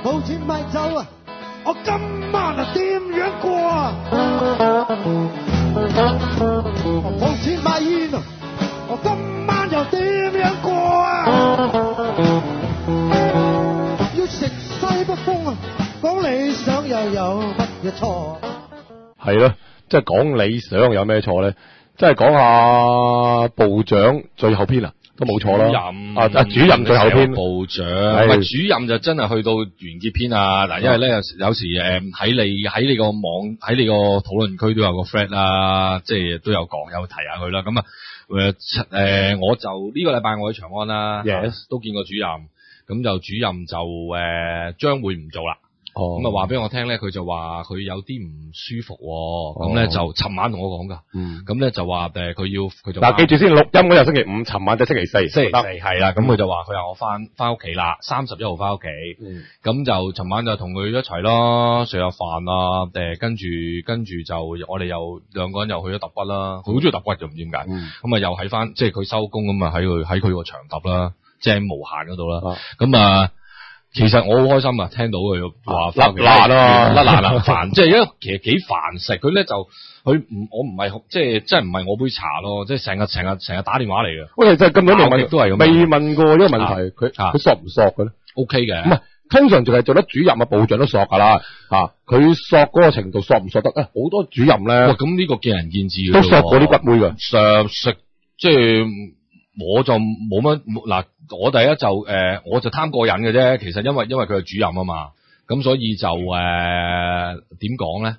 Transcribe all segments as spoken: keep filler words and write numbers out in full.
冇錢買酒啊，我今晚啊點樣過啊？冇錢買煙啊，我今晚又點樣過啊？要食西北風啊，講理想又有乜嘢錯啊？ 係咯，即係講理想有咩錯咧？即係講下部長最後篇啊，都冇錯啦。 主任啊啊，主任最後篇， 部長，唔係主任就真係去到完結篇啊！嗱，因為咧有有時誒喺你喺你個網喺你個討論區都有個 friend 啦，即係都有講有提下佢啦。咁啊誒誒，我就呢個禮拜我喺長安啦 Yes 都見過主任，咁就主任就誒將會唔做啦。 哦， 咁啊話俾我聽咧，佢就話佢有啲唔舒服，咁咧、哦、就尋晚同我講噶，咁咧、嗯、就話誒佢要佢就嗱記住先，錄音嗰日星期五，尋晚就星期四， 星期四係啦，咁佢就話佢話我翻翻屋企啦，三十一號翻屋企，咁、嗯、就尋晚就同佢一齊咯，食下飯啊，誒跟住跟住就我哋又兩個人又去咗揼骨啦，佢好中意揼骨就唔知點解，咁啊、嗯、又喺翻即係佢收工咁啊喺佢喺佢個場揼啦，即係喺無限嗰度啦，咁啊。其實我好開心啊，聽到佢話甩爛咯， 甩爛啦，煩，即係因為其實幾煩食，佢咧就佢唔我唔係即係即係唔係我杯茶咯，即係成日成日成日打電話嚟嘅。 喂，其實根本未問， 都係咁， 未問過呢個問題，佢佢索唔索嘅咧 ？O K 嘅， 唔係通常就係做得主任啊，部長都索噶啦，吓佢索嗰個程度索唔索得？誒，好多主任咧， 咁呢個見仁見智嘅， 都索過啲骨妹嘅， 實食即係。我就冇乜嗱，我第一就誒、呃，我就貪過癮嘅啫。其實因為因為佢係主任啊嘛，咁所以就誒點講咧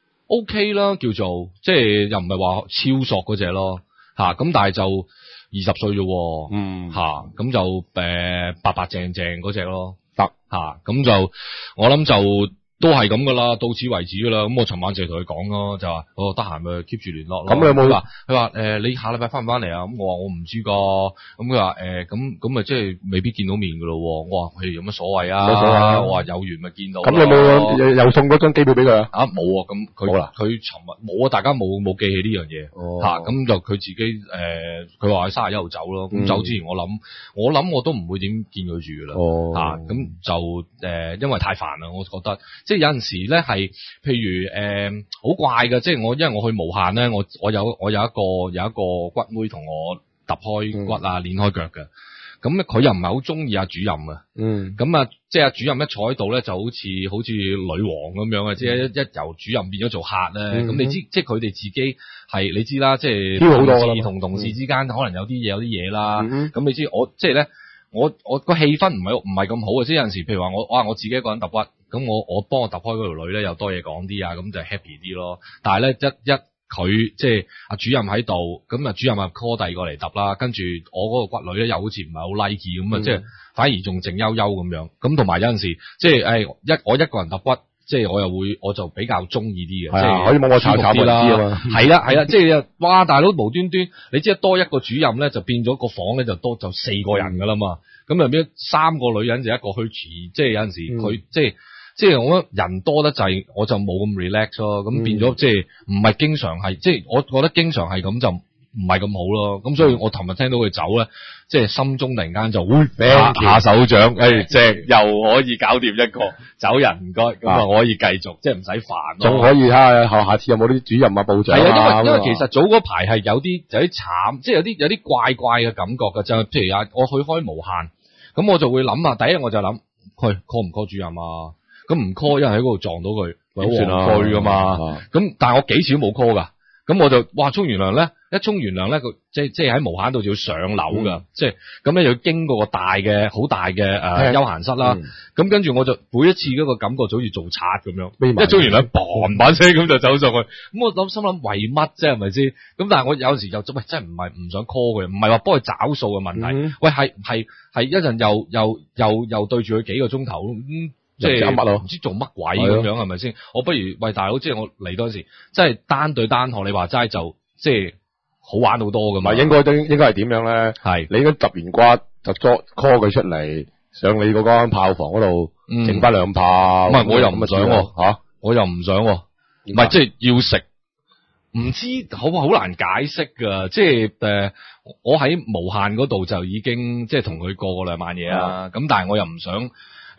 ？OK 啦，叫做即係又唔係話超索嗰隻咯嚇。咁、啊、但係就二十歲啫，嗯嚇，咁、啊、就誒、呃、白白淨淨嗰隻咯，得嚇。咁、啊、就我諗就。都係咁噶啦，到此為止噶啦。咁我尋晚就同佢講咯，就話我得閒咪 keep 住聯絡咯。咁你有冇話？佢話誒，你下禮拜翻唔翻嚟啊？咁我話我唔知噶。咁佢話誒，咁咁咪即係未必見到面噶咯。我話佢有乜所謂啊？冇所謂。我話有緣咪見到。咁你有冇又送嗰張機票俾佢啊？啊冇啊，咁佢佢尋日冇啊，大家冇冇記起呢樣嘢。哦。吓，咁就佢自己誒，佢話喺卅一號走咯。咁走之前我諗，我諗我都唔會點見佢住噶啦。哦。吓，咁就誒，因為太煩啦，我覺得。即係有陣時咧係，譬如誒好、呃、怪嘅，即係我因為我去無限咧，我我有我有一個有一個骨妹同我揼開骨啊，練開腳嘅，咁咧佢又唔係好中意阿主任啊，嗯，咁啊即係阿主任一坐喺度咧，就好似好似女王咁樣啊，即係一一由主任變咗做客咧，咁、嗯、你知即係佢哋自己係你知啦，即係同事同同事之間可能有啲嘢有啲嘢啦，咁、嗯、你知我即係咧。我我個氣氛唔係唔係咁好嘅，即係有陣時，譬如話我哇我自己一個人揼骨，咁我我幫我揼開嗰條女咧又多嘢講啲啊，咁就 happy 啲咯。但係咧一一佢即係阿主任喺度，咁啊主任啊 call 第二個嚟揼啦，跟住我嗰個骨女咧又好似唔係好 like 咁啊，即係反而仲靜悠悠咁樣。咁同埋有陣時，即係誒一我一個人揼骨。即係我又會，我就比較中意啲嘅，即係可以摸摸炒炒啲啦。係啦係啦，即係哇大佬無端端，你知多一個主任咧，就變咗個房咧就多就四個人噶啦嘛。咁入邊三個女人就一個虛廚，即係有陣時佢、嗯、即係即係我覺得人多得滯，我就冇咁 relax 咯。咁變咗即係唔係經常係，即係我覺得經常係咁就唔係咁好咯。咁所以我尋日聽到佢走咧，即係心中突然間就會下下手掌，誒即係又可以搞掂一個走人唔該，咁啊可以繼續，即係唔使煩咯。仲可以睇下下下次有冇啲主任啊部長啊。係啊，因為因為其實早嗰排係有啲有啲慘，即係有啲有啲怪怪嘅感覺嘅，就係譬如啊，我去開無限，咁我就會諗啊，第一我就諗，佢 call 唔 call 主任啊？咁唔 call，因為喺嗰度撞到佢，好算啦，去噶嘛。咁但係我幾次都冇 call 噶。咁我就哇沖完涼咧，一沖完涼咧，佢即係即係喺無限度就要上樓噶，即係咁咧要經過個大嘅好大嘅誒、呃、休閒室啦。咁、嗯、跟住我就每一次嗰個感覺就好似做賊咁樣，一沖完涼嘭把聲咁就走上去。咁我諗心諗為乜啫係咪先？咁但係我有時就喂真係唔係唔想 call 佢，唔係話幫佢找數嘅問題。嗯、喂係係係一陣又又又又對住佢幾個鐘頭。嗯即係唔知做乜鬼咁樣係咪先？我不如喂大佬，即係我嚟嗰陣時，即係單對單學你話齋就即係好玩好多噶嘛。應該應該係點樣咧？係你應該揼完骨就 call 佢出嚟上你嗰間炮房嗰度整翻兩炮。唔係我又唔想吓，我又唔想，唔係即係要食。唔知好好難解釋噶，即係誒、呃，我喺無限嗰度就已經即係同佢過過兩晚嘢啦。咁、嗯、但係我又唔想。誒、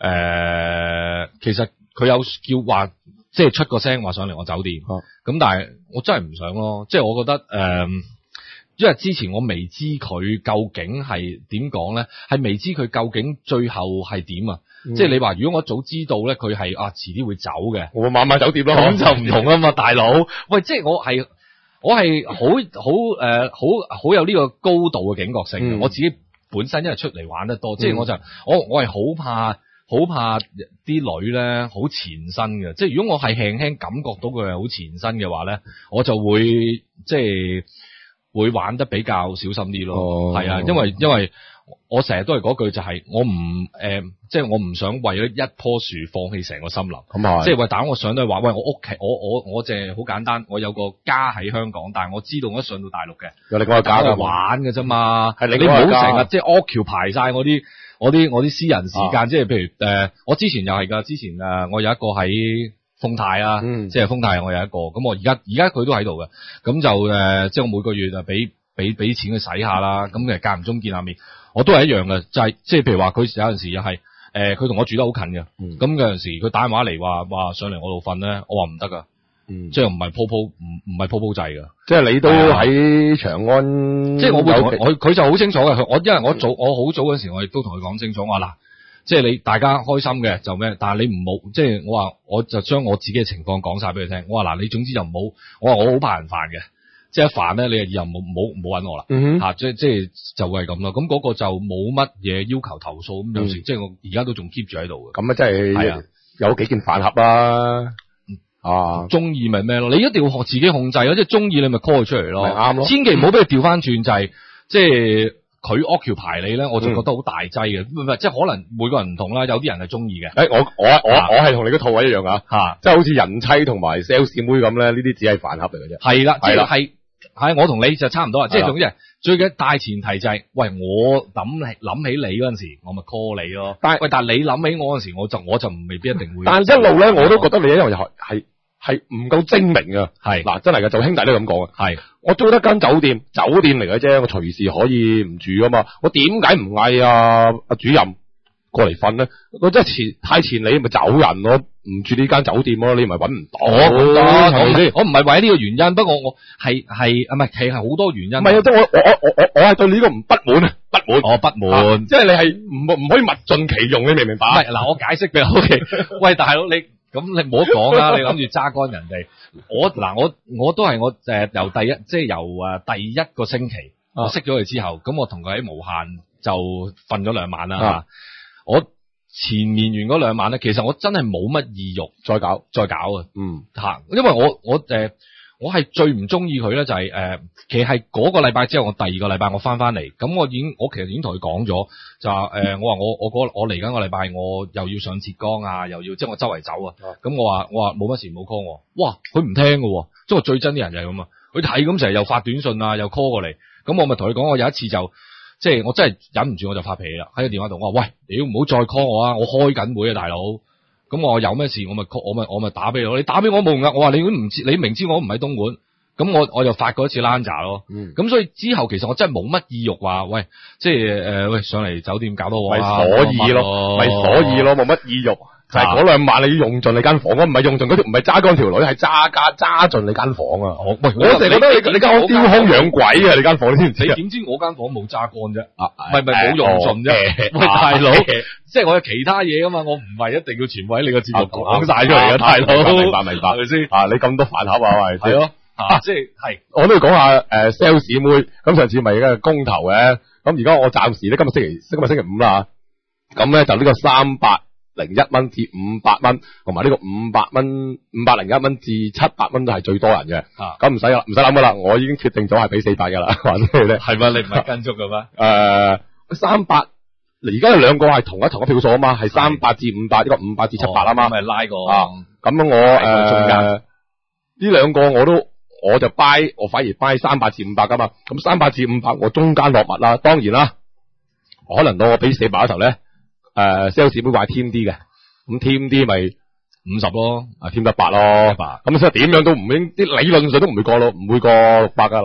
呃，其實佢有叫話，即係出個聲話上嚟我酒店，咁、啊、但係我真係唔想咯，即係我覺得誒、呃，因為之前我未知佢究竟係點講咧，係未知佢究竟最後係點啊。嗯、即係你話，如果我早知道咧，佢係啊遲啲會走嘅， 我買買酒店咯， 咁就唔同啊嘛，大佬。喂，即係我係我係好好誒好好有呢個高度嘅警覺性嘅、嗯。我自己本身因為出嚟玩得多，嗯、即係我就我我係好怕好怕啲女咧好前身嘅。即係如果我係輕輕感覺到佢係好前身嘅話咧，我就會即係會玩得比較小心啲咯。係、哦、啊，因為因為。我成日都係嗰句就係我唔誒，即係我唔想為咗一棵樹放棄成個森林。咁啊，即係話打我上都係話，喂，我屋企我我我淨係好簡單，我有個家喺香港，但係我知道我一上到大陸嘅，有另外個家嘅玩嘅啫嘛。係你唔好成日即係 occupy 晒我啲我啲我啲私人時間，即、啊、係譬如誒、呃，我之前又係噶，之前誒、呃、我有一個喺豐泰啊，嗯、即係豐泰我有一個，咁我而家而家佢都喺度嘅，咁就誒、呃、即係我每個月就俾俾俾錢佢使下啦，咁其實間唔中見下面。我都係一樣嘅，就係即係譬如話佢有陣時又係誒，佢同我住得好近嘅，咁、嗯、有陣時佢打電話嚟話話上嚟我度瞓咧，我話唔得噶，即係唔係鋪鋪唔唔係鋪鋪制噶，即係你都喺長安，即係我會同佢佢就好清楚嘅，我因為我早我好早嗰時我亦都同佢講清楚，我話嗱，即係你大家開心嘅就咩，但係你唔好即係我話我就將我自己嘅情況講晒俾佢聽，我話嗱你總之就唔好，我話我好怕人煩嘅。即係一煩咧，你又唔好唔好唔好搵我啦，吓、嗯啊、即係即係就係咁咯。咁嗰個就冇乜嘢要求投訴，咁、嗯、有時即係我而家都仲 keep 住喺度嘅。咁啊，真係有幾件飯盒啦，啊，中意咪咩咯？你一定要學自己控制咯，即係中意你咪 call 佢出嚟咯，啱咯。千祈唔好俾佢調翻轉，就係即係佢 occupy 你咧，我就覺得好大劑嘅。唔、嗯、係即係可能每個人唔同啦，有啲人係中意嘅。誒、欸，我我我我係同你個套位一樣啊，吓，即係好似人妻同埋 sales 妹咁咧，呢啲只係飯盒嚟嘅啫。係啦，係啦，係。係，我同你就差唔多啦，即係總之係最緊大前提就係、是，喂，我諗起諗起你嗰陣時，我咪 call 你咯。但係喂，但係你諗起我嗰陣時，我就我就未必一定會。但係一路咧，我都覺得你一樣係係係唔夠精明啊。係嗱，真係噶，就兄弟都咁講啊。係，我租得間酒店，酒店嚟嘅啫，我隨時可以唔住噶嘛。我點解唔嗌啊阿主任過嚟瞓咧？我真係前太前你咪走人咯。唔住呢間酒店咯，你咪搵唔到。我我唔係為呢個原因，不過我係係啊，唔係其實係好多原因。唔係啊，即係我我我我我係對你呢個唔不滿啊，不滿。我不滿，即係你係唔唔可以物盡其用，你明唔明白？唔係嗱，我解釋俾你。O K，喂，大佬你咁你唔好講啦，你諗住揸乾人哋。我嗱我我都係我誒、呃、由第一即係由誒第一個星期、啊、我識咗佢之後，咁我同佢喺無限就瞓咗兩晚啦、啊。我。前面完嗰兩晚咧，其實我真係冇乜意欲再搞再搞啊！嗯，吓，因為我我誒、呃，我係最唔中意佢咧，就係、是、誒、呃，其實係嗰個禮拜之後，我第二個禮拜我翻翻嚟，咁我已經我其實已經同佢講咗，就話誒、呃，我話我我嗰我嚟緊個禮拜，我又要上浙江啊，又要即係我周圍走啊，咁、嗯、我話我話冇乜事冇 call 我，哇，佢唔聽喎。即係我最憎啲人就係咁啊，佢睇咁成日又發短信啊，又 call 過嚟，咁我咪同佢講，我有一次就。即係我真係忍唔住，我就發脾氣啦！喺個電話度，我話喂，你唔好再 call 我啊！我開緊會啊，大佬。咁我有咩事，我咪 call，我咪我咪打俾你。你打俾我冇用噶。我話你都唔知，你明知我唔喺東莞，咁我我就發過一次 Lanja 咯。咁、嗯、所以之後其實我真係冇乜意欲話，喂，即係誒、呃，喂上嚟酒店搞到我咪、啊、所以咯，咪所以咯，冇乜意欲。就係嗰兩晚你要用盡你間房，我唔係用盡嗰條，唔係揸乾條女，係揸家揸盡你間房啊！我喂，我成日覺得你你間房雕空養鬼啊！你間房你知唔知？你點知我間房冇揸乾啫？啊，唔係唔係冇用盡啫？喂，大佬，即係我有其他嘢噶嘛？我唔係一定要全部喺你個節目講晒出嚟嘅，大佬。明白明白，係咪先？啊，你咁多飯盒啊，係係咯，啊，即係係，我都要講下誒 sales 妹。咁上次咪嘅公投嘅，咁而家我暫時咧今日星期今日星期五啦，咁咧就呢個三百。零一蚊至五百蚊，同埋呢個五百蚊、五百零一蚊至七百蚊都係最多人嘅。啊，咁唔使啦，唔使諗噶啦，我已經決定咗係俾四百噶啦。話咩咧？係嘛？你唔係跟足噶咩？誒、呃，三百，而家有兩個係同一同一票數啊嘛，係三百至五百，呢個五百至七百啊嘛。咪、哦、拉過啊？咁我誒，中間呢兩個我都，我就 buy，我反而 buy 三百至五百噶嘛。咁三百至五百，我中間落墨啦。當然啦，可能到我俾四百嗰頭咧。誒、呃、，sales 會話添啲嘅，咁添啲咪五十咯，啊添得百咯，咁所以點樣都唔應，啲理論上都唔會過咯，唔會過六百噶啦。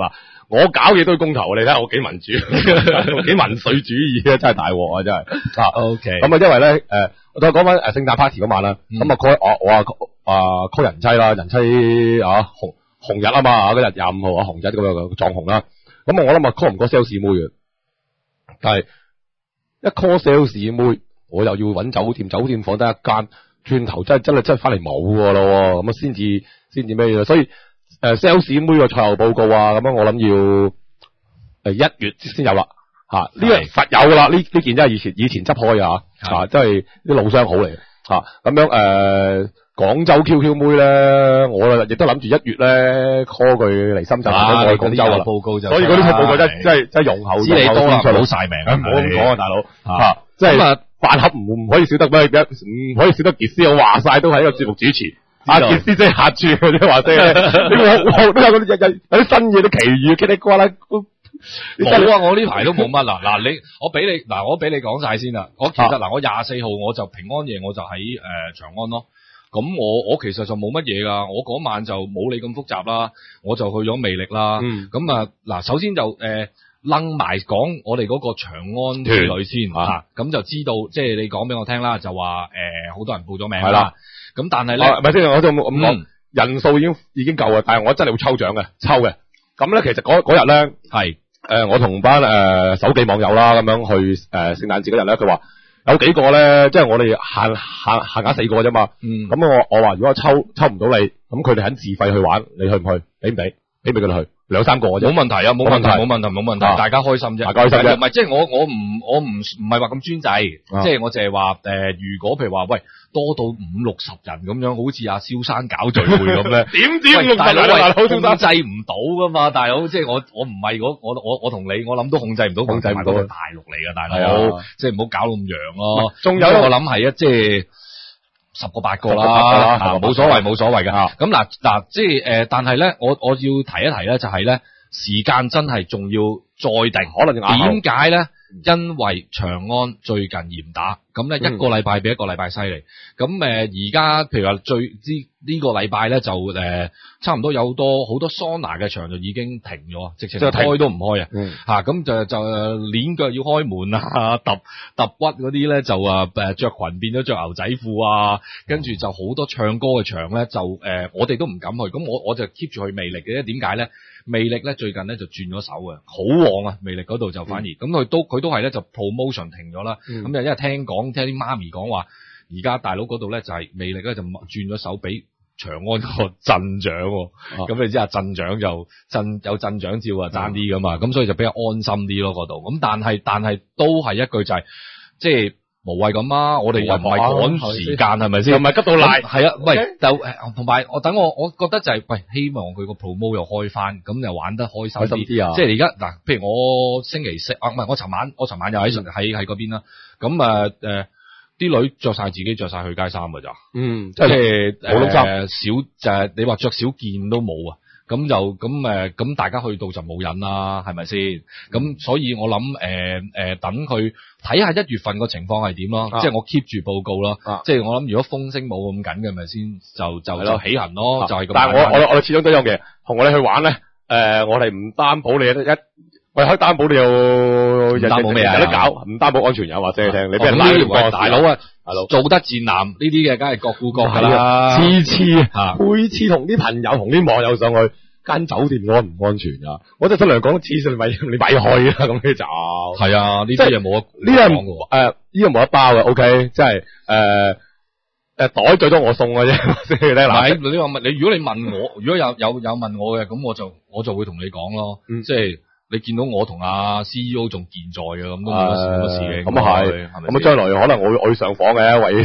我搞嘢都要公投，你睇下我幾民主，幾民粹主義啊，真係大鑊啊，真係。啊 OK， 咁啊，因為咧，誒，我再講翻誒聖誕 party 嗰晚啦，咁啊 call 我我啊啊 call 人妻啦，人妻啊紅紅日啊嘛，嗰日廿五號啊紅日咁樣撞紅啦，咁我諗啊 call 唔 call sales 妹嘅，但係一 call sales 妹，我又要揾酒店，酒店房得一間，轉頭真係真係真係翻嚟冇噶咯，咁啊先至先至咩嘢，所以誒 sales 妹個賽後報告啊，咁樣我諗要誒一月先有啦。吓呢個實有噶啦，呢呢件真係以前以前執開啊，啊，真係啲老相好嚟吓，咁樣誒，廣州 Q Q 妹咧，我亦都諗住一月咧 call 佢嚟深圳，我去廣州啦。報告就，所以嗰啲報告真係真係真係容後，知你多啦，冇晒命啊，唔好咁講啊，大佬吓，即係飯盒唔唔可以少得咩？唔可以少得傑斯，我話晒都係一個節目主持，阿傑斯即係客串嘅啫，話聲，你我我都有嗰啲有有啲新嘢，啲奇遇，嘰哩呱啦。 冇啊！我呢排都冇乜啦。嗱，你我俾你嗱，我俾你講晒先啦。我其實嗱，我廿四號我就平安夜我就喺誒、呃、長安咯。咁我我其實就冇乜嘢噶。我嗰晚就冇你咁複雜啦。我就去咗魅力啦。咁啊嗱，首先就誒楞埋講我哋嗰個長安之旅先吓。咁、啊、就知道即係你講俾我聽啦，就話誒好多人報咗名啦。咁但係咧， 咪先，我就咁講，人數已經已經夠啦。但係我真係會抽獎嘅，抽嘅。咁咧，其實嗰嗰日咧係。誒、呃，我同班誒、呃、手記網友啦，咁樣去誒聖誕節嗰日咧，佢話有幾個咧，即係我哋限限限額四個啫嘛。嗯。咁我我話如果我抽抽唔到你，咁佢哋肯自費去玩，你去唔去？俾唔俾？俾唔俾佢哋去？兩三個啫。冇問題啊，冇問題，冇問題，冇問題，大家開心啫。大家開心啫。唔係，即係我我唔我唔唔係話咁專制，即係我淨係話誒，如果譬如話喂多到五六十人咁樣，好似阿蕭生搞聚會咁咧，點知五六十人大佬控制唔到噶嘛？大佬，即係我我唔係我我我我同你，我諗都控制唔到，控制唔到。大陸嚟噶大佬，即係唔好搞到咁揚咯。仲有我諗係啊，即係。十個八個啦，冇所謂冇所謂嘅。咁嗱嗱，即係誒，但係咧，我我要提一提咧，就係咧，時間真係仲要再定，可能點解咧？因為長安最近嚴打，咁咧一個禮拜比一個禮拜犀利。咁誒，而家譬如話最之呢個禮拜咧，就誒、呃、差唔多有好多好多桑拿嘅場就已經停咗，直情開都唔開啊。吓咁就就鏈腳要開門啊，揼揼骨嗰啲咧就啊誒着裙變咗着牛仔褲啊，跟住就好多唱歌嘅場咧就誒、呃、我哋都唔敢去。咁我我就 keep 住去魅力嘅，點解咧？魅力咧最近咧就轉咗手嘅，好旺啊！魅力嗰度就反而咁佢、嗯、都佢都係咧就 promotion 停咗啦。咁、嗯、就因為聽講聽啲媽咪講話，而家大佬嗰度咧就係、是、魅力咧就轉咗手俾長安個鎮長，咁、啊、你知啊鎮長就鎮有鎮長照啊爭啲噶嘛，咁、嗯、所以就比較安心啲咯嗰度。咁但係但係都係一句就係、是、即係。無謂咁啊！我哋又唔係趕時間，係咪先？又唔係急到賴。係啊，喂，就同埋我等我，我覺得就係、是、喂，希望佢個 promo 又開翻，咁又玩得開心啲。開心啲啊！即係而家嗱，譬如我星期四啊，唔係我尋晚，我尋晚又喺喺喺嗰邊啦。咁啊誒，啲、呃呃、女着晒自己着晒去街衫噶咋？嗯，即係誒少就係你話着少件都冇啊。咁就咁誒，咁大家去到就冇癮啦，係咪先？咁所以我諗誒誒，等佢睇下一月份個情況係點咯，即係我 keep 住報告咯。即係我諗，如果風聲冇咁緊嘅，咪先就就就起行咯，就係咁。但係我我我哋始終都有嘅，同我哋去玩咧，誒，我哋唔擔保你一，喂，可以擔保你有擔保咩啊？有得搞，唔擔保安全有話俾你聽，你俾人拉完大佬啊！大佬做得賤男呢啲嘅，梗係各顧各噶啦。次次每次同啲朋友同啲網友上去間酒店安唔安全啊？我就盡量講，次次你咪你咪去啦，咁你就係啊。呢啲嘢冇呢啲誒呢個冇得包嘅。O K，即係誒誒袋最多我送嘅啫。嗱，你話問你，如果你問我，如果有有有問我嘅，咁我就我就會同你講咯。嗯、即係。你見到我同阿 C E O 仲健在嘅，咁都冇乜事嘅。咁啊係，咁啊將來可能我會我會上訪嘅，喂。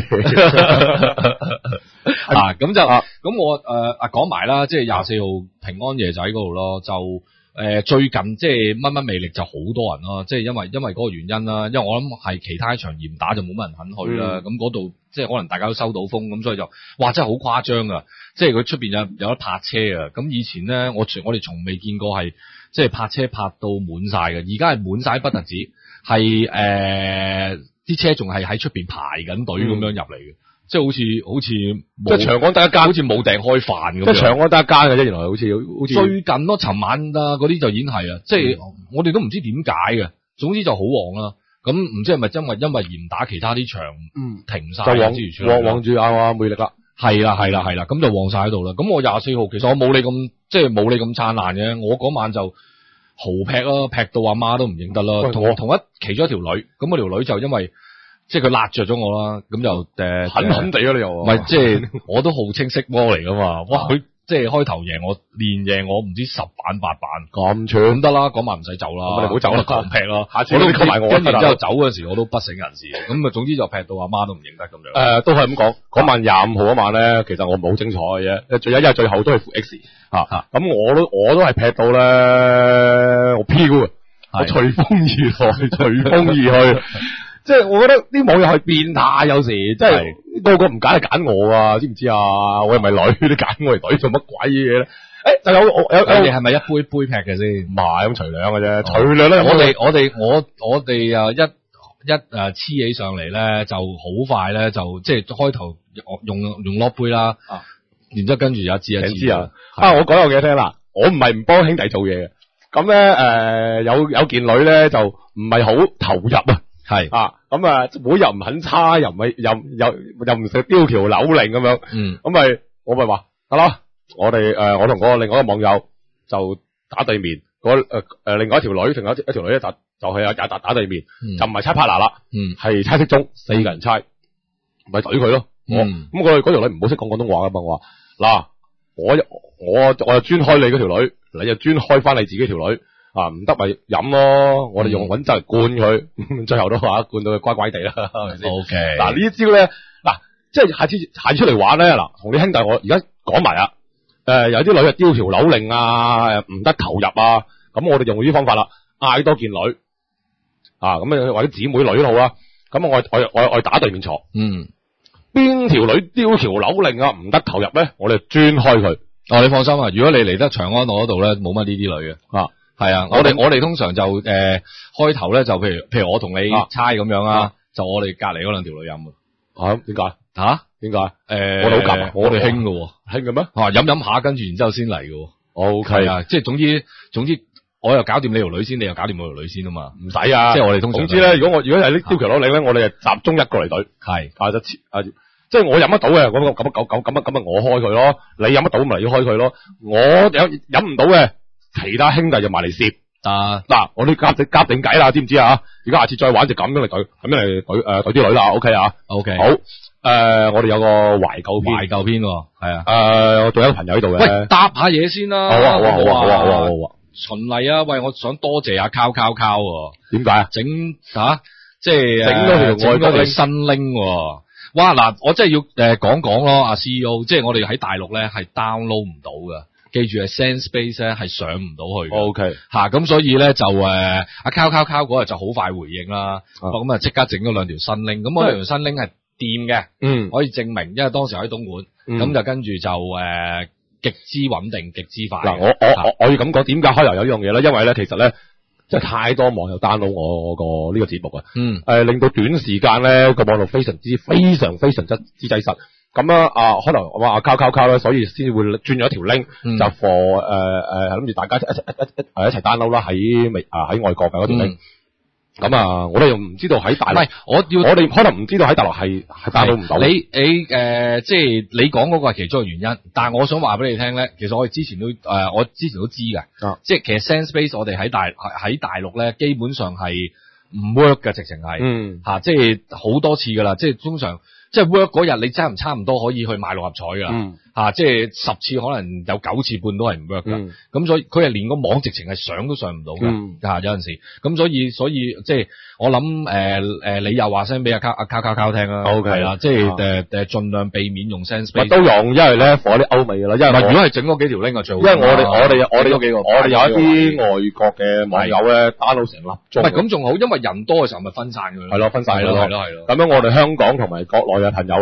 啊，咁就咁、啊、我誒啊講埋啦，即係廿四號平安夜就喺嗰度咯。就誒、呃、最近即係乜乜魅力就好多人咯，即係因為因為嗰個原因啦。因為我諗係其他一場嚴打就冇乜人肯去啦。咁嗰度即係可能大家都收到風，咁所以就哇真係好誇張噶。即係佢出邊有有得泊車啊。咁以前咧，我我哋從未見過係。即係泊車泊到滿晒嘅，而家係滿晒不特止，係誒啲車仲係喺出邊排緊隊咁樣入嚟嘅， 即係好似好似即係長江得一間， 好似冇訂開飯咁樣。 即係長江得一間嘅啫，原來好似好似最近咯，尋晚啊嗰啲就已經係啊，即係我哋都唔知點解嘅，總之就好旺啦。咁唔知係咪因為因為嚴打其他啲場停晒， 就旺之餘旺旺住啊魅力啦。 係啦係啦係啦，咁就旺晒喺度啦。咁我廿四號其實我冇你咁即係冇你咁燦爛嘅，我嗰晚就豪劈啦，劈到阿媽都唔認得啦。同同一其中一條女，咁嗰條女就因為即係佢辣着咗我啦，咁就誒狠狠地啊你又， 唔係即係我都號稱色魔嚟噶嘛，哇佢即係開頭贏我，連贏我唔知十板八板， 咁串得啦，嗰晚唔使走啦， 咁你唔好走啦， 狂劈啦， 下次我都溝埋我， 跟住之後走嗰時我都不省人事，咁啊總之就劈到阿媽都唔認得咁樣。 誒、呃，都係咁講，嗰晚廿五號嗰晚咧，其實我唔係好精彩嘅啫，最一因為最後都係負 X 吓、啊，咁我都我都係劈到咧，我飄啊，我隨風而來，隨風而去。即係我覺得啲網友係變態，有時即係個個唔揀係揀我啊，知唔知啊？我又唔係女，你揀我嚟懟做乜鬼嘢咧？誒，就有我有有， 你係咪一杯杯劈嘅先？ 唔係咁隨兩嘅啫，隨兩咧。 我哋我哋我我哋啊一一誒黐起上嚟咧，就好快咧，就即係開頭用用落杯啦，啊，然之後跟住有一支一支啊。 啊，我講有嘢聽啦，我唔係唔幫兄弟做嘢嘅，咁咧誒有有件女咧就唔係好投入啊。 係啊，咁啊，會又唔肯差，又唔係又又又唔食雕橋扭令咁樣， 嗯， 咁咪我咪話得啦，我哋誒、呃、我同嗰個另外一個網友就打對面，嗰誒誒另外一條女，另外一一條女咧就就係啊打打打對面，嗯、就唔係猜 partner 啦，嗯，係猜骰盅，四個人猜，咪懟佢咯，嗯，咁我嗰條女唔好識講廣東話噶嘛，我話嗱，我我我就專開你嗰條女，你就專開翻你自己條女。啊，唔得咪飲咯，我哋用穩汁嚟灌佢，嗯、最後都話灌到佢乖乖地啦，係咪先 ？O K， 嗱呢招咧，嗱即係下次下次出嚟玩咧，嗱同啲兄弟我而家講埋啊，誒、呃、有啲女啊雕條扭令啊，唔得投入啊，咁我哋用呢啲方法啦，嗌多件女，啊咁或者姊妹女都好啦，咁我我我我打對面坐，嗯，邊條女雕條扭令啊，唔得投入咧，我哋專開佢。 哦，你放心啊，如果你嚟得長安路嗰度咧，冇乜呢啲女嘅，啊。係啊，我哋我哋通常就誒、呃、開頭咧就譬如譬如我同你猜咁樣啊，啊就我哋隔籬嗰兩條女飲啊，點解吓？點解？誒、呃，我哋好夾，我哋興㗎，興嘅咩？啊，飲飲下，跟住然之後先嚟㗎。O K 啊，即係總之總之，我又搞掂你條女先，你又搞掂我條女先啊嘛，唔使啊。即係我哋通常。總之咧，如果我如果係呢雕橋攞領咧，我哋就集中一個嚟隊。係啊，就啊，即係我飲得到嘅，咁咁咁咁咁咁咪我開佢咯。你飲得到咪要開佢咯。我有飲唔到嘅。其他兄弟就埋嚟攝啊！嗱，我哋夾定夾定計啦，知唔知啊？如果下次再玩就咁樣嚟懟，咁樣嚟懟誒懟啲女啦。O K 啊 ，O K 好誒、呃，我哋有個懷舊篇，懷舊篇係啊。誒，我仲有一個朋友喺度嘅，喂，搭下嘢先啦。好啊，好啊，好啊，好啊，好啊，好啊。循例啊，喂，我想多謝阿靠靠靠。點解啊？整吓，即係整咗條外國嘅新拎。哇！嗱，我真係要誒講講咯，阿 C E O，即係我哋喺大陸咧係 download 唔到噶。記住係 SendSpace 咧係上唔到去嘅 ，OK 吓，咁所以咧就誒阿 Cow Cow Cow 嗰日就好快回應啦，咁啊即刻整咗兩條新 link，咁嗰兩條新 link 係掂嘅，嗯，可以證明，因為當時喺東莞，咁、嗯、就跟住就誒極、呃、之穩定，極之快。嗱，我我我我要咁講，點解開頭有呢樣嘢咧？因為咧其實咧即係太多網友 download 我個呢個節目啊，嗯，誒、呃、令到短時間咧個網絡非常之非常非常之之擠塞。咁啊，啊，可能我話啊，靠靠靠啦，所以先會轉咗一條 link，、嗯、就 for 誒、呃、誒，諗住大家一齊一一一誒一齊 download 啦，喺未啊喺外國嘅嗰條 link。咁、嗯、啊，我哋又唔知道喺大陸，唔係我要我哋可能唔知道喺大陸係係 download 唔到。你你誒、呃，即係你講嗰個係其中一個原因，但係我想話俾你聽咧，其實我哋之前都誒、呃，我之前都知嘅、啊，即係其實 SendSpace 我哋喺大喺大陸咧，基本上係唔 work 嘅，直情係，嗯吓、啊，即係好多次噶啦，即係通常。即係 work 嗰日，你真係唔差唔多可以去買六合彩噶，嗯啊、即係十次可能有九次半都係唔 work 噶。咁、嗯、所以佢係連個網直情係上都上唔到噶，啊有陣時。咁所以所以即係我諗誒誒，你又話聲俾阿卡阿卡卡卡聽啦，係啦，即係誒誒，盡量避免用 SendSpace。都用，因為咧火啲歐美噶啦，因為如果係整嗰幾條 link 就最好。因為我哋我哋我哋嗰幾個，我哋有一啲外國嘅網友咧 download 成粒鐘。唔係咁仲好，因為人多嘅時候咪分散㗎。係咯，分散咯，係咯係咯。咁樣我哋香港同埋國內嘅朋友咧，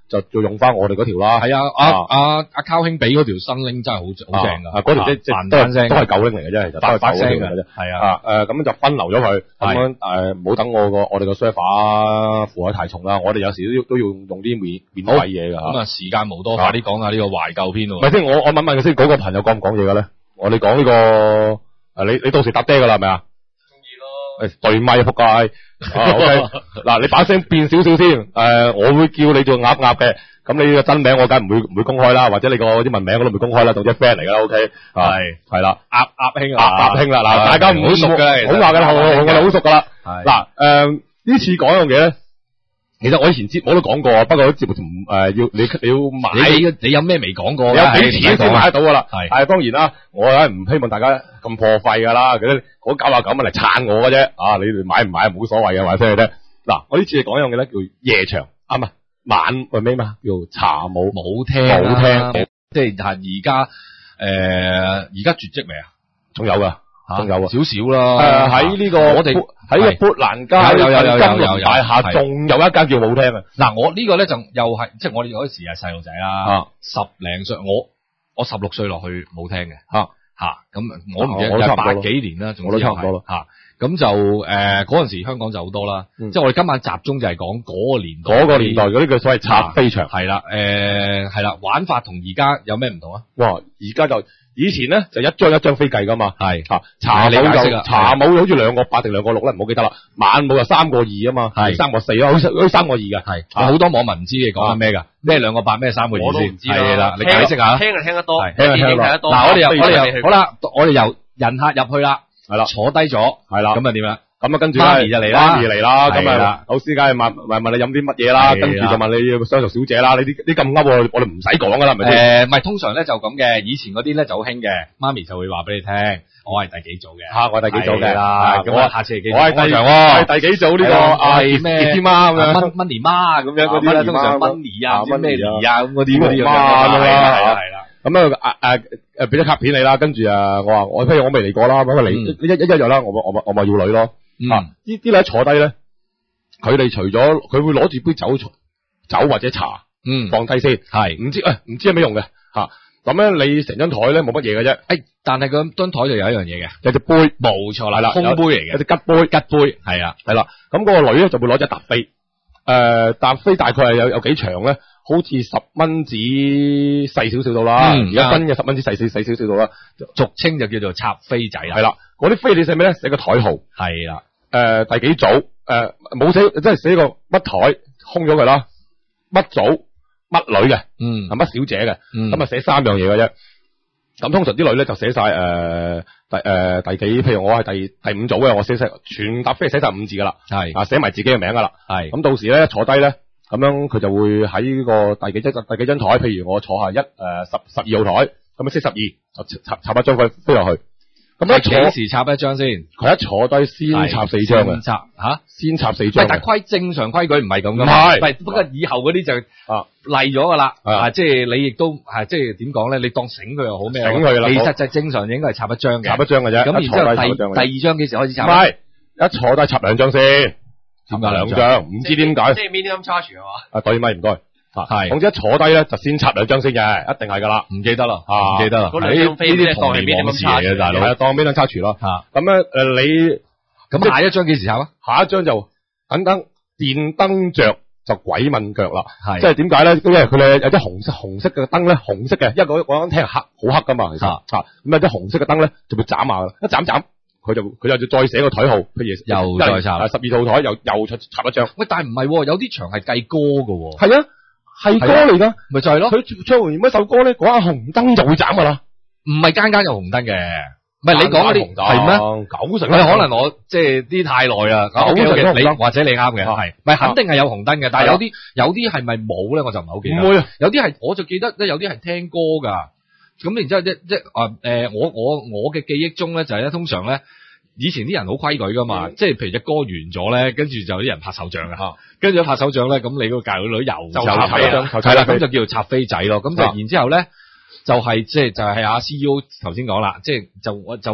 就就用翻我哋嗰條啦。 係啊，阿阿阿溝兄俾嗰條新拎真係好好正㗎。 啊，嗰條即即都係都係舊拎嚟嘅啫，其實都係舊拎嚟嘅啫。 係啊， 啊誒咁就分流咗佢，咁樣誒唔好等我個我哋個 server 負荷太重啦。我哋有時都要都要用啲免免費嘢㗎。 咁啊，時間無多，快啲講下呢個懷舊篇喎。 唔係先，我我問問佢先，嗰個朋友講唔講嘢嘅咧？我哋講呢個誒，你你到時搭爹㗎啦，係咪啊？中意咯。誒對咪仆街。啊 OK， 嗱你把聲變少少先，誒、呃、我會叫你做鴨鴨嘅，咁你個真名我梗唔會唔會公開啦，或者你個啲文名我都唔會公開啦，當隻 friend 嚟㗎啦 OK， 係係啦， 鴨鴨兄啊， 鴨鴨兄啦，嗱大家唔好熟嘅，好話㗎啦，我我哋好熟㗎啦，嗱誒呢次講樣嘢咧。其實我以前節目都講過，不過啲節目唔誒要你你要買， 你你有咩未講過？ 你有俾錢先買得到噶啦。 係， 但係當然啦，我梗係唔希望大家咁破費噶啦。嗰啲嗰九啊九蚊嚟撐我嘅啫。啊，你哋買唔買冇所謂嘅，話聲你聽。嗱，我呢次講樣嘢咧叫夜場，啊唔係晚喂咩嘛？叫茶舞舞廳， 舞廳， 即係係而家誒而家絕跡未啊？ 仲有噶。仲有啊， 少少啦。 誒喺呢個我哋喺個砵蘭街有有有有金龍大廈，仲有一間叫舞廳啊。 嗱，我呢個咧就又係即係我哋嗰時係細路仔啦，十零歲，我我十六歲落去舞廳嘅嚇嚇，咁我唔記得有八幾年啦，仲我都差唔多咯嚇。咁就誒嗰陣時香港就好多啦，即係我哋今晚集中就係講嗰個年代嗰個年代嗰啲叫所謂插飛場。 係啦，誒係啦，玩法同而家有咩唔同啊？ 哇！而家就以前咧就一張一張飛計噶嘛， 係嚇茶舞就茶舞好似兩個八定兩個六咧，唔好記得啦。晚舞就三個二啊嘛，係三個四啊，好似好似三個二嘅，係好多網民唔知你講緊咩㗎？咩兩個八咩三個二先？係啦，你解釋下。 聽就聽得多， 聽就聽得多。嗱，我哋又我哋又好啦，我哋由人客入去啦，係啦，坐低咗，係啦，咁啊點啊？咁啊，跟住媽咪就嚟啦，媽咪嚟啦，咁啊，老師梗係問問問你飲啲乜嘢啦，跟住就問你相熟小姐啦，你啲啲咁噏喎，我哋唔使講噶啦，係咪先？誒，唔係，通常咧就咁嘅，以前嗰啲咧就好興嘅，媽咪就會話俾你聽，我係第幾組嘅，嚇，我係第幾組嘅啦，咁啊，下次係幾組？我係第我係第幾組呢個啊？咩？添媽咁樣，蚊蚊年媽咁樣嗰啲咧，通常蚊年啊，咩年啊咁嗰啲嗰啲咁啊，係啦係啦。咁啊誒誒誒俾咗卡片你啦，跟住啊我話我譬如我未嚟過啦，咁啊嚟一一一日啦，我我我我咪要女咯。啊！呢啲咧坐低咧，佢哋除咗佢會攞住杯酒酒或者茶，嗯，放低先，係唔知誒唔知有咩用嘅吓。咁咧你成張台咧冇乜嘢嘅啫，誒，但係佢張台就有一樣嘢嘅，有隻杯，冇錯啦，係啦，空杯嚟嘅，有隻吉杯，吉杯係啊，係啦。咁嗰個女咧就會攞隻達飛，誒，達飛大概係有有幾長咧？好似十蚊紙細少少到啦，而家新嘅十蚊紙細細少少到啦，俗稱就叫做插飛仔啦。係啦，嗰啲飛你寫咩咧？寫個台號。係啦，誒第幾組？誒冇寫，即係寫個乜台空咗佢啦，乜組乜女嘅，嗯，係乜小姐嘅，咁啊寫三樣嘢嘅啫。咁通常啲女咧就寫晒誒第誒第幾？譬如我係第第五組嘅，我寫晒全沓飛寫晒五字噶啦，係啊寫埋自己嘅名噶啦，係咁到時咧坐低咧。咁樣佢就會喺個第幾張第幾張台，譬如我坐下一誒十十二號台，咁啊識十二就插插一張佢飛落去。咁一坐幾時插一張先？佢一坐低先插四張嘅。插吓？先插四張。但係規正常規矩唔係咁噶嘛。唔係，不過以後嗰啲就啊例咗噶啦。啊，即係你亦都係即係點講咧？你當醒佢又好咩？醒佢啦。其實就正常應該係插一張嘅。插一張嘅啫。咁然之後第第二張幾時開始插？唔係，一坐低插兩張先。插兩張，唔知點解。即係 minimum charge 係嘛？啊，對咪唔該。係。總之一坐低咧，就先插兩張先嘅，一定係噶啦。唔記得啦，唔記得啦。呢呢啲當年往事嚟嘅大佬。係啊，當 minimum charge 咯。吓。咁咧誒，你咁下一張幾時插啊？下一張就等等電燈着就鬼問腳啦。係。即係點解咧？因為佢哋有啲紅色紅色嘅燈咧，紅色嘅，因為嗰嗰間廳係黑好黑噶嘛，其實。吓。咁有啲紅色嘅燈咧，就會斬下，一斬斬。佢就佢就再寫個台號，譬如又再插十二號台，又又插插一張。喂，但係唔係，有啲場係計歌噶。係啊，係歌嚟噶，咪就係咯。佢唱完一首歌咧，嗰下紅燈就會斬噶啦。唔係間間有紅燈嘅，唔係你講嗰啲係咩？九成。可能我即係啲太耐啦。九成你或者你啱嘅，係咪肯定係有紅燈嘅？但係有啲有啲係咪冇咧？我就唔係好記得。唔會啊，有啲係我就記得咧，有啲係聽歌噶。咁然之後即即啊誒，我我我嘅記憶中咧就係咧，通常咧以前啲人好規矩噶嘛，即係譬如隻歌完咗咧，跟住就有啲人拍手掌嘅，跟住拍手掌咧，咁你嗰個教女又就插一張，係啦，咁就叫做插飛仔咯。咁就然之後咧就係即係就係阿 C E O 頭先講啦，即係就就分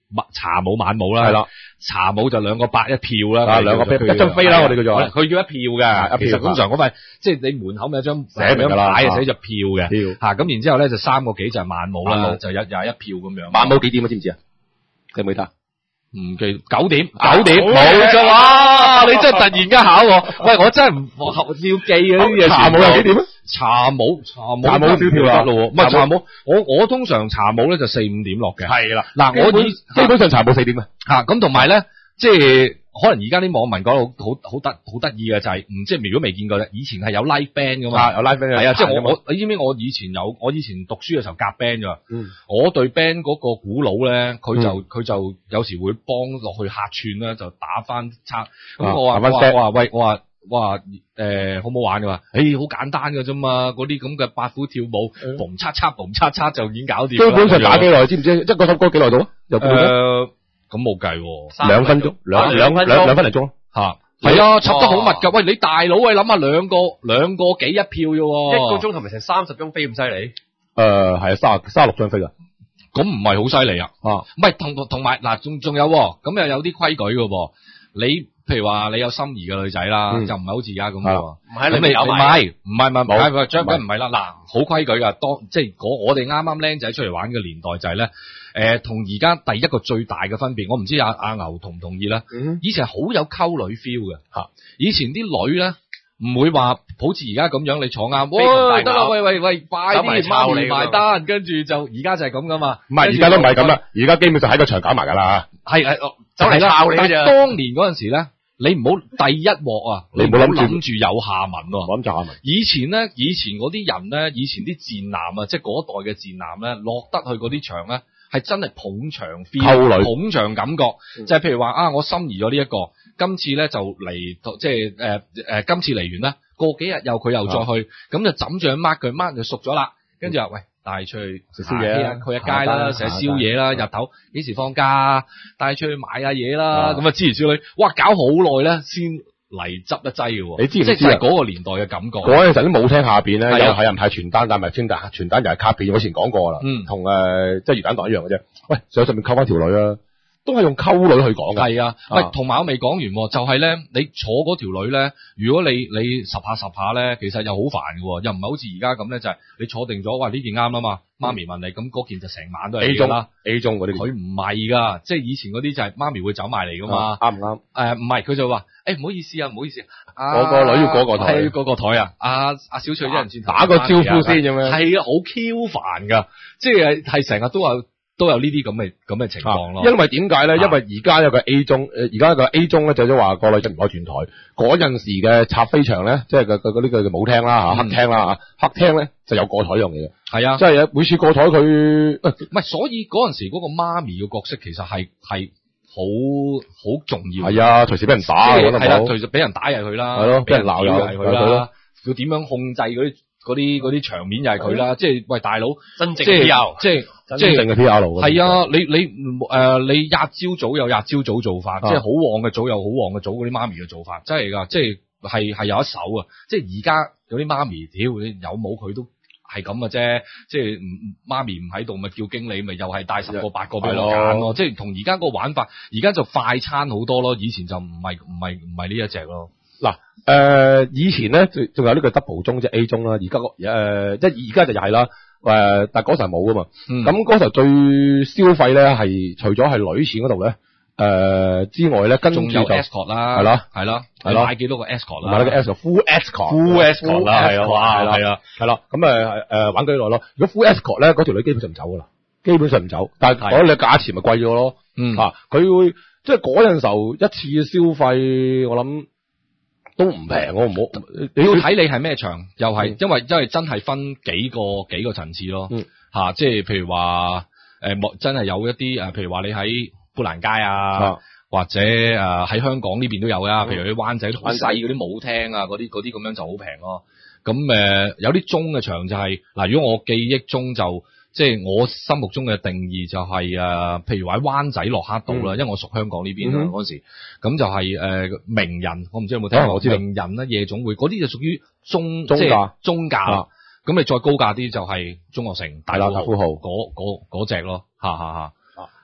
茶舞晚舞啦， 係啦， 茶舞就兩個八一票啦， 啊兩個票一張飛啦，我哋叫做， 佢叫一票嘅，其實通常嗰塊即係你門口咪有張寫明㗎啦， 牌寫咗票嘅， 票嚇咁然之後咧就三個幾就係晚舞啦，就有廿一票咁樣。 晚舞幾點啊？知唔知啊？記唔記得？ 唔記九點，九點冇錯哇！你真係突然間考我，喂，我真係唔要記嘅呢啲嘢。 茶舞又幾點啊？ 茶舞茶舞茶舞少票啦， 唔係茶舞，我我通常茶舞咧就四五點落嘅。 係啦， 嗱我以基本上茶舞四點啊。 嚇咁同埋咧，即係可能而家啲網民講到好好得好得意嘅就係，唔即係如果未見過咧，以前係有 live band 噶嘛， 有 live band 係啊，即係我我你知唔知我以前有我以前讀書嘅時候夾 band 㗎， 嗯， 我對 band 嗰個鼓佬咧，佢就佢、 嗯、 就有時會幫落去客串咧，就打翻叉。咁、 啊、 我話我話喂，我話哇誒好唔好玩㗎？話誒好簡單㗎啫嘛，嗰啲咁嘅八虎跳舞，嘣叉叉嘣叉叉就已經搞掂。基本上打幾耐？知唔知？即係嗰首歌幾耐到啊？有半誒咁冇計， 兩分鐘，兩兩兩兩分零鐘嚇。係啊，插得好密㗎。喂，你大佬喂，諗下兩個兩個幾一票啫， 一個鐘頭咪成三十張飛咁犀利？ 誒係啊，三十三十六張飛啊。 咁唔係好犀利啊？ 啊， 唔係同同埋嗱，仲仲有咁又有啲規矩㗎喎。你譬如話你有心儀嘅女仔啦，就唔係好似而家咁喎。 唔係咁你有唔係唔係唔係唔係張緊唔係啦。嗱，好規矩㗎。當即係我我哋啱啱僆仔出嚟玩嘅年代就係咧。誒，同而家第一個最大嘅分別，我唔知阿阿牛同唔同意啦。 嗯、 以前好有溝女 feel 嘅吓，以前啲女咧唔會話好似而家咁樣，你坐啱，喂得啦，喂喂喂，快啲媽咪埋單，跟住就而家就係咁噶嘛。 唔係，而家都唔係咁啦，而家基本上喺個場搞埋噶啦。 係係，就係抄你嘅啫。當年嗰陣時咧，你唔好第一鑊啊，你唔好諗住有下文喎。 諗住下文。 以前咧，以前嗰啲人咧，以前啲賤男啊，即係嗰代嘅賤男咧，落得去嗰啲場咧。係真係捧場 feel，捧場感覺，嗯、就係譬如話啊，我心儀咗呢一個，今次咧就嚟，即係誒誒，今次嚟完啦，過幾日又佢又再去，咁、啊、就枕住去 mark 佢 mark 就熟咗啦，跟住話喂，帶出去食宵夜啊，去一街啦，食宵夜啦，日頭幾時放假，帶出去買下嘢啦，咁啊諸如此類，哇，搞好耐咧先。嚟執一劑嘅喎，你知唔知啊？即係嗰個年代嘅感覺。 嗰陣時啲舞廳下邊咧，又係人派傳單，但係唔係傳單，傳單又係卡片。我以前講過啦，嗯，同誒即係魚蛋檔一樣嘅啫。喂，上上面溝翻條女啊，都係用溝女去講嘅。係啊，喂，同埋我未講完，就係咧，你坐嗰條女咧，如果你你十下十下咧，其實又好煩嘅，又唔係好似而家咁咧，就係你坐定咗，哇呢件啱啦嘛，媽咪問你，咁嗰件就成晚都係 A 中啦 ，A 中嗰啲。佢唔係噶，即係以前嗰啲就係媽咪會走埋嚟噶嘛，啱唔啱？誒，唔係，佢就話。誒，唔好意思啊，唔好意思， 我個女要嗰個台， 嗰個台啊，阿阿小翠一人轉頭打個招呼先咁樣， 係啊，好 Q 煩噶，即係係成日都有都有呢啲咁嘅咁嘅情況咯。 因為點解咧？因為而家有個 A 中，誒，而家有個 A 中咧，就即係話個女仔唔可以轉台。嗰陣時嘅插飛場咧，即係個個嗰啲嘅舞廳啦吓，黑廳啦吓，黑廳咧就有過台樣嘢嘅。係啊，即係每次過台佢，唔係，所以嗰陣時嗰個媽咪嘅角色其實係係。好好重要， 係啊，隨時俾人打， 係啦，隨時俾人打入去啦， 係咯，俾人鬧又係佢啦，要點樣控制嗰啲嗰啲嗰啲場面又係佢啦，即係喂大佬， 真正嘅 P R， 即係即係真正嘅 P R， 係啊，你你誒你日朝早有日朝早做法，即係好旺嘅早有好旺嘅早嗰啲媽咪嘅做法，真係噶，即係係係有一手啊，即係而家有啲媽咪，屌有冇佢都。係咁嘅啫，即係唔媽咪唔喺度，咪叫經理，咪又係帶十個八個俾我揀咯。即係同而家個玩法，而家就快餐好多咯。以前就唔係唔係唔係呢一隻咯。 嗱，誒，以前咧仲有呢個 double 中即係 A 中啦。而家誒，即係而家就又係啦。誒，但係嗰時冇噶嘛。咁嗰時候最消費咧係除咗係女錢嗰度咧。誒、呃、之外咧，跟住就 escort 啦， 係啦， 係啦， 係啦， 買幾多個 escort 啦？ 買呢個 escort，full escort，full escort 啦，係啊，哇，係啦， 係啦，咁誒誒玩幾耐咯？如果 full escort 咧，嗰條女基本上唔走噶啦，基本上唔走，但係嗰你價錢咪貴咗咯，嗯，嚇、啊，佢會即係嗰陣時候一次消費，我諗都唔平，我唔好， 你要睇你係咩場，又係、嗯、因為因為真係分幾個幾個層次咯，嗯，嚇、啊，即係譬如話誒，莫、呃、真係有一啲誒，譬如話你喺砵蘭街啊，啊或者誒喺、呃、香港呢邊都有啊，譬如啲灣仔好細嗰啲舞廳啊，嗰啲嗰啲咁樣就好平咯。咁誒、呃、有啲中嘅場就係、是、嗱，如果我記憶中就即係我心目中嘅定義就係、是、誒、呃，譬如話喺灣仔駱克道啦、嗯，因為我熟香港呢邊啊嗰時，咁就係、是、誒、呃、名人，我唔知有冇聽過，我知名人啦夜總會嗰啲就屬於中中價中價，咁你再高價啲就係中學城大富豪嗰嗰嗰隻咯，哈哈哈。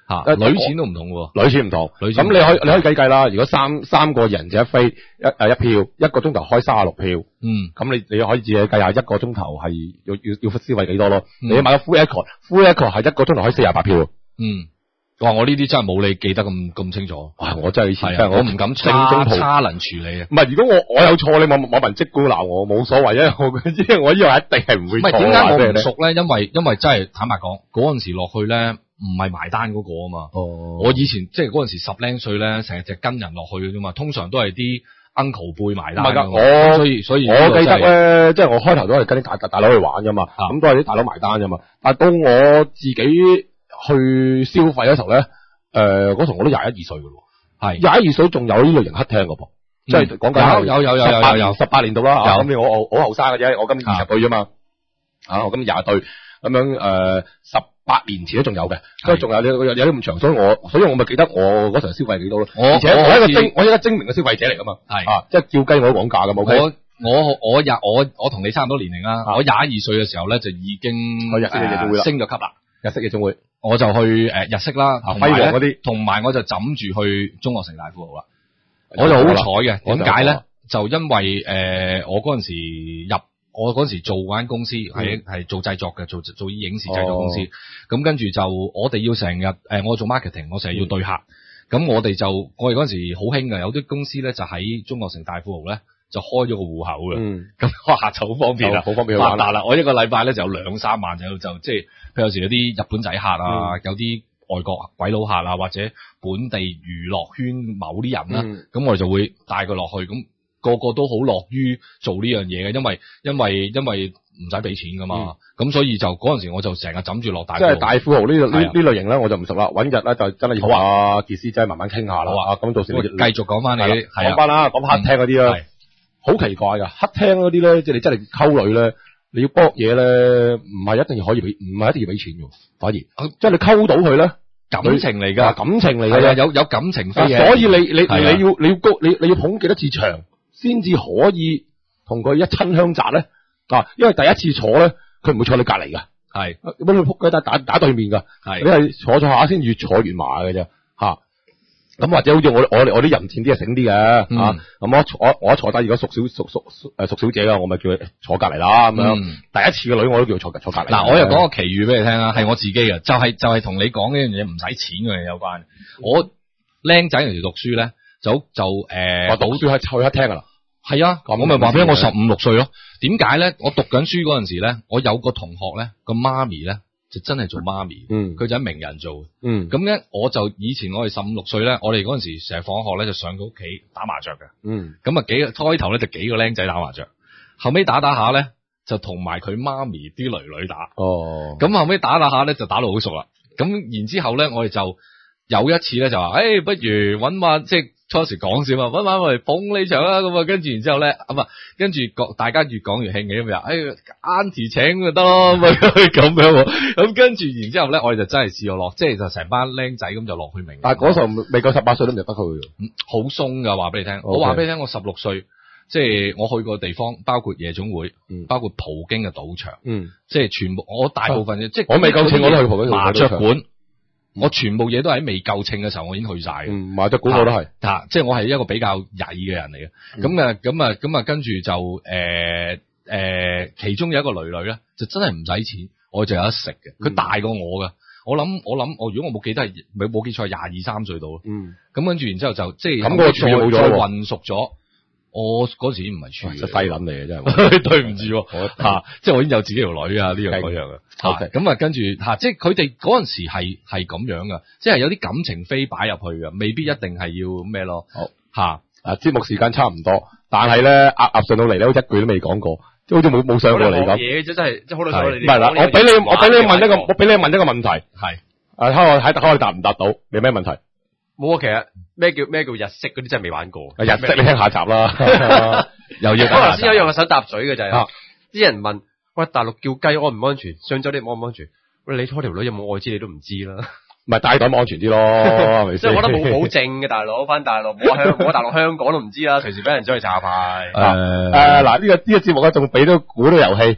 吓， 呃女錢都唔同喎， 女錢唔同。 女錢咁你可以你可以計計啦。如果三三個人就一飛一誒一票，一個鐘頭開三十六票。 嗯， 咁你你可以自己計下一個鐘頭係要要要消費幾多咯？ 嗯你買個 full eco，full eco 係一個鐘頭可以四十八票。 嗯。哇！我呢啲真係冇你記得咁咁清楚。 哇！我真係以前係啊， 真係我唔敢正差宗鋪差能處理啊。 唔係，如果我我有錯，你網網民即管鬧我冇所謂，因為我因為我呢個一定係唔會錯。 唔係點解我唔呢熟咧？因為因為真係坦白講，嗰陣時落去咧唔係埋單嗰個啊嘛。 哦， 我以前即係嗰陣時十零歲咧，成日就跟人落去嘅啫嘛。通常都係啲 uncle 輩埋單。 唔係㗎，我所以所以我記得咧，即係我開頭都係跟啲大大大佬去玩㗎嘛，咁都係啲大佬埋單㗎嘛。但係到我自己去消費嗰時候咧。誒，嗰時我都廿一二歲㗎咯，係廿一二歲仲有呢類型黑廳㗎噃，即係講緊有有有有有有十八年度啦， 有咁我我好後生嘅啫，我今年二十歲啫嘛，啊，我今年廿歲咁樣誒，十八年前都仲有嘅，所以仲有有有啲咁長，所以我所以我咪記得我嗰時候消費幾多咯，而且我係一個精我係一個精明嘅消費者嚟㗎嘛，係啊，即係叫雞我都講價㗎嘛， 我我我廿我我同你差唔多年齡啦，我廿一二歲嘅時候咧就已經誒升咗級啦。 日式夜總會， 我就去誒日式啦， 輝煌嗰啲， 同埋我就枕住去中國城大富豪啦。我就好彩嘅，點解咧？就因為誒、呃、我嗰陣時入，我嗰陣時做嗰間公司係係、嗯、做製作嘅，做做影視製作公司。咁、哦、跟住就我哋要成日誒，我做 marketing，我成日要對客。咁、嗯、我哋就我哋嗰陣時好興嘅，有啲公司咧就喺中國城大富豪咧。就開咗個戶口嘅，咁開下就好方便啦，好方便發達啦。我一個禮拜咧就有兩三萬就就即係，譬如有時有啲日本仔客啊，嗯、有啲外國鬼佬客啊，或者本地娛樂圈某啲人啦，咁、嗯、我哋就會帶佢落去，咁、那個個都好樂於做呢樣嘢嘅，因為因為因為唔使俾錢噶嘛，咁、嗯、所以就嗰陣時我就成日枕住落大，即係大富豪呢呢呢類型咧，我就唔熟啦。揾日咧就真係要同阿傑斯仔慢慢傾下啦。好啊，咁到時你繼續講翻你，講翻啦，講黑廳嗰啲啦。好奇怪噶，黑廳嗰啲咧，即係你真係溝女咧，你要搏嘢咧，唔係一定可以俾，唔係一定要俾錢嘅，反而，即係你溝到佢咧，感情嚟噶，感情嚟噶，有有感情飛嘅，所以你你你要你要高，你你要捧幾多次場，先至可以同佢一親香澤咧，啊，因為第一次坐咧，佢唔會坐你隔離噶，係，咁佢仆街打打打對面噶，係，你係坐坐下先越坐越麻嘅啫，吓。咁或者好似我我我啲淫賤啲係醒啲嘅，啊，咁我我我一坐低，如果熟小熟熟誒熟小姐啊，我咪叫佢坐隔籬啦，咁樣。第一次嘅女我都叫佢坐坐隔籬。嗱，我又講個奇遇俾你聽啊，係我自己嘅，就係就係同你講呢樣嘢唔使錢嘅嘢有關。我僆仔嗰時讀書咧，就就誒，我讀書係去黑廳噶啦。係啊，我咪話俾我十五六歲咯。點解咧？我讀緊書嗰陣時咧，我有個同學咧個媽咪咧。就真係做媽咪，嗯，佢就喺名人做，嗯，咁咧我就以前我哋十五六歲咧，我哋嗰陣時成日放學咧就上到屋企打麻雀嘅，嗯，咁啊幾個開頭咧就幾個僆仔打麻雀，後尾打打下咧就同埋佢媽咪啲女女打，哦，咁後尾打打下咧就打到好熟啦，咁然之後咧我哋就有一次咧就話，誒、欸，不如搵晚即係。初時講笑嘛，搵晚我嚟捧你場啦，咁啊，跟住然之後咧，咁啊，跟住大家越講越興嘅咁樣，誒，Auntie請就得咯，咁咁樣，咁跟住然之後咧，我哋就真係試過落，即係就成班僆仔咁就落去名。但係嗰時候未夠十八歲都唔入得去嘅，好鬆噶，話俾你聽。Okay. 我話俾你聽，我十六歲，即係我去過地方，包括夜總會，嗯、包括葡京嘅賭場，嗯，即係全部，我大部分嘅，啊、即係我未夠錢我都去葡京麻雀館。我全部嘢都喺未夠稱嘅時候，我已經去晒嘅。嗯，麻雀館我都係，吓、啊，即係我係一個比較曳嘅人嚟嘅。咁啊、嗯，咁啊，咁啊，跟住就誒誒、呃呃，其中有一個女女咧，就真係唔使錢，我就有得食嘅。佢大過我噶，我諗我諗，我如果我冇記得係冇冇記錯係廿二三歲到。嗯，咁跟住然之後就即係咁個處冇咗，再混熟咗。我嗰時已經唔係處，即係低諗嚟嘅真係，對唔住吓，即係我已經有自己條女啊呢樣嗰樣嘅，吓咁啊跟住吓，即係佢哋嗰陣時係係咁樣噶，即係有啲感情飛擺入去嘅，未必一定係要咩咯，好吓啊節目時間差唔多，但係咧壓壓上到嚟咧，一句都未講過，即係好似冇冇上過嚟咁。嘢啫，真係即係好耐咗你。唔係啦，我俾你我俾你問一個我俾你問一個問題，係誒睇我睇睇我答唔答到，你咩問題？冇啊，其實咩叫咩叫日式嗰啲真係未玩過。日式你聽下集啦，又要。我頭先有樣我想搭嘴嘅就係、是，啲、啊、人問喂大陸叫雞安唔安全？上週你安唔安全？喂你拖條女有冇愛滋你都唔知啦。唔係帶袋咪安全啲咯，係咪先？即係我覺得冇保證嘅大佬，翻大陸冇香冇大陸香港都唔知啦，隨時俾人將去炸牌。誒誒嗱呢個呢、這個節目咧仲俾到估到遊戲。誒、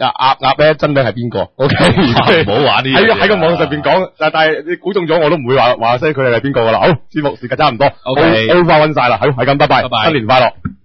鴨鴨咧真名係邊個 ？OK， 唔好玩呢啲嘢喺喺個網上邊講，但但係你估中咗我都唔會話話聲佢哋係邊個噶啦。好，節目時間差唔多 OK， over 溫晒啦，好係咁，拜拜， 拜拜新年快樂。